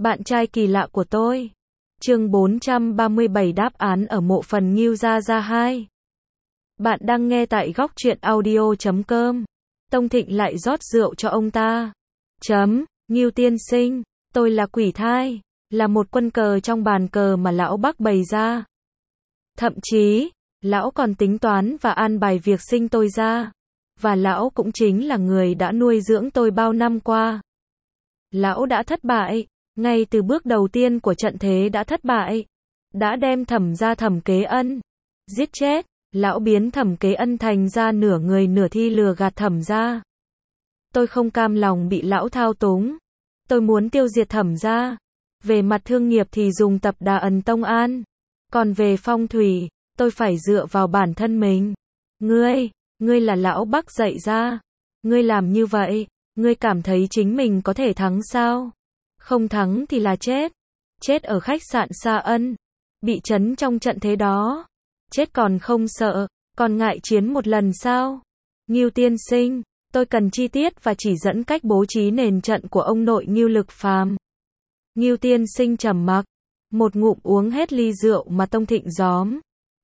Bạn trai kỳ lạ của tôi. Chương 437 đáp án ở mộ phần Ngưu Gia Gia 2. Bạn đang nghe tại góc truyện audio.com. Tông Thịnh lại rót rượu cho ông ta. Ngưu tiên sinh, tôi là quỷ thai, là một quân cờ trong bàn cờ mà lão Bắc bày ra. Thậm chí, lão còn tính toán và an bài việc sinh tôi ra. Và lão cũng chính là người đã nuôi dưỡng tôi bao năm qua. Lão đã thất bại, ngay từ bước đầu tiên của trận thế đã thất bại. Đã đem Thẩm gia Thẩm Kế Ân giết chết, lão biến Thẩm Kế Ân thành ra nửa người nửa thi lừa gạt Thẩm gia. Tôi không cam lòng bị lão thao túng. Tôi muốn tiêu diệt Thẩm gia. Về mặt thương nghiệp thì dùng tập Đà Ẩn Tông An. Còn về phong thủy, tôi phải dựa vào bản thân mình. Ngươi là lão Bắc dạy ra. Ngươi làm như vậy, ngươi cảm thấy chính mình có thể thắng sao? Không thắng thì là chết. Chết ở khách sạn Sa Ân. Bị trấn trong trận thế đó. Chết còn không sợ, còn ngại chiến một lần sao? Ngưu tiên sinh, tôi cần chi tiết và chỉ dẫn cách bố trí nền trận của ông nội Ngưu Lực Phàm. Ngưu tiên sinh trầm mặc, một ngụm uống hết ly rượu mà Tông Thịnh gióm.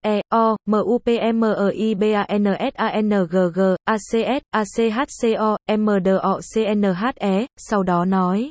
MUPMEIBANSANGGACS sau đó nói.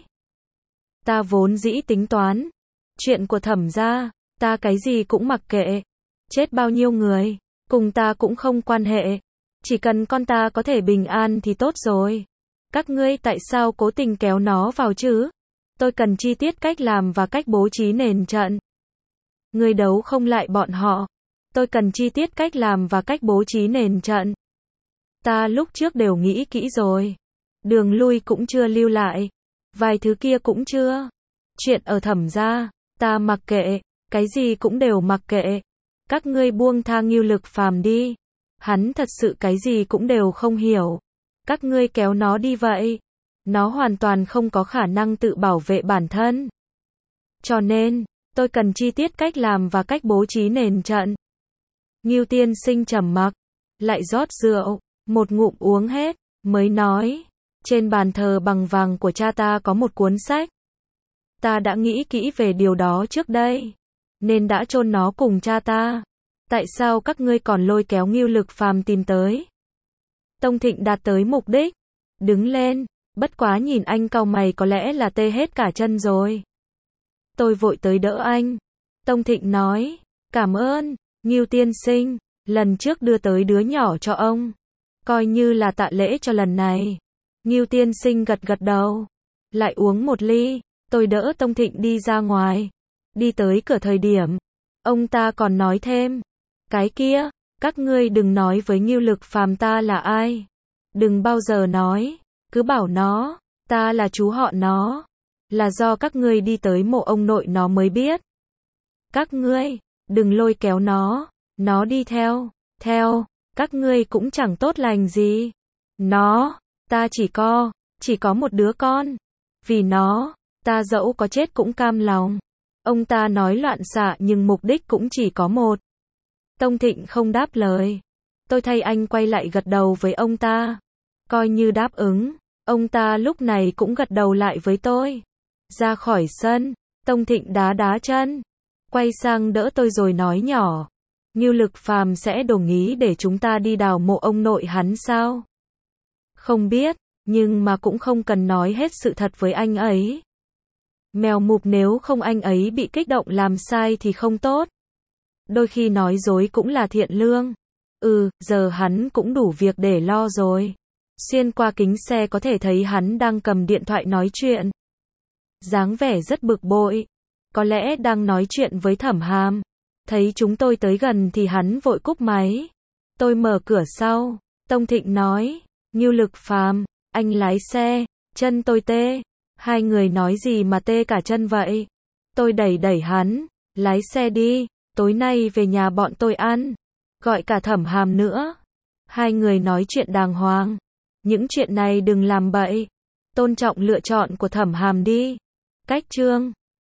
Ta vốn dĩ tính toán. Chuyện của Thẩm gia, ta cái gì cũng mặc kệ. Chết bao nhiêu người, cùng ta cũng không quan hệ. Chỉ cần con ta có thể bình an thì tốt rồi. Các ngươi tại sao cố tình kéo nó vào chứ? Tôi cần chi tiết cách làm và cách bố trí nền trận. Ngươi đấu không lại bọn họ. Tôi cần chi tiết cách làm và cách bố trí nền trận. Ta lúc trước đều nghĩ kỹ rồi. Đường lui cũng chưa lưu lại. Vài thứ kia cũng chưa. Chuyện ở Thẩm gia, ta mặc kệ, cái gì cũng đều mặc kệ. Các ngươi buông tha Ngưu Lực Phàm đi. Hắn thật sự cái gì cũng đều không hiểu. Các ngươi kéo nó đi vậy. Nó hoàn toàn không có khả năng tự bảo vệ bản thân. Cho nên, tôi cần chi tiết cách làm và cách bố trí nền trận. Ngưu tiên sinh trầm mặc, lại rót rượu, một ngụm uống hết, mới nói. Trên bàn thờ bằng vàng của cha ta có một cuốn sách. Ta đã nghĩ kỹ về điều đó trước đây, nên đã chôn nó cùng cha ta. Tại sao các ngươi còn lôi kéo Ngưu Lực Phàm tìm tới? Tông Thịnh đạt tới mục đích, đứng lên, bất quá nhìn anh cau mày có lẽ là tê hết cả chân rồi. Tôi vội tới đỡ anh. Tông Thịnh nói, cảm ơn, Ngưu tiên sinh, lần trước đưa tới đứa nhỏ cho ông. Coi như là tạ lễ cho lần này. Ngưu tiên sinh gật gật đầu. Lại uống một ly, tôi đỡ Tông Thịnh đi ra ngoài. Đi tới cửa thời điểm, ông ta còn nói thêm. Cái kia, các ngươi đừng nói với Ngưu Lực Phàm ta là ai. Đừng bao giờ nói, cứ bảo nó, ta là chú họ nó. Là do các ngươi đi tới mộ ông nội nó mới biết. Các ngươi, đừng lôi kéo nó đi theo, các ngươi cũng chẳng tốt lành gì. Ta chỉ có một đứa con. Vì nó, ta dẫu có chết cũng cam lòng. Ông ta nói loạn xạ nhưng mục đích cũng chỉ có một. Tông Thịnh không đáp lời. Tôi thay anh quay lại gật đầu với ông ta. Coi như đáp ứng, ông ta lúc này cũng gật đầu lại với tôi. Ra khỏi sân, Tông Thịnh đá chân. Quay sang đỡ tôi rồi nói nhỏ. Ngưu Lực Phàm sẽ đồng ý để chúng ta đi đào mộ ông nội hắn sao? Không biết, nhưng mà cũng không cần nói hết sự thật với anh ấy. Mèo mụp nếu không anh ấy bị kích động làm sai thì không tốt. Đôi khi nói dối cũng là thiện lương. Giờ hắn cũng đủ việc để lo rồi. Xuyên qua kính xe có thể thấy hắn đang cầm điện thoại nói chuyện. Dáng vẻ rất bực bội. Có lẽ đang nói chuyện với Thẩm Hàm. Thấy chúng tôi tới gần thì hắn vội cúp máy. Tôi mở cửa sau. Tông Thịnh nói. Ngưu Lực Phàm, anh lái xe. Chân tôi tê. Hai người nói gì mà tê cả chân vậy? Tôi đẩy hắn. Lái xe đi. Tối nay về nhà bọn tôi ăn. Gọi cả Thẩm Hàm nữa. Hai người nói chuyện đàng hoàng. Những chuyện này đừng làm bậy. Tôn trọng lựa chọn của Thẩm Hàm đi. Cách chương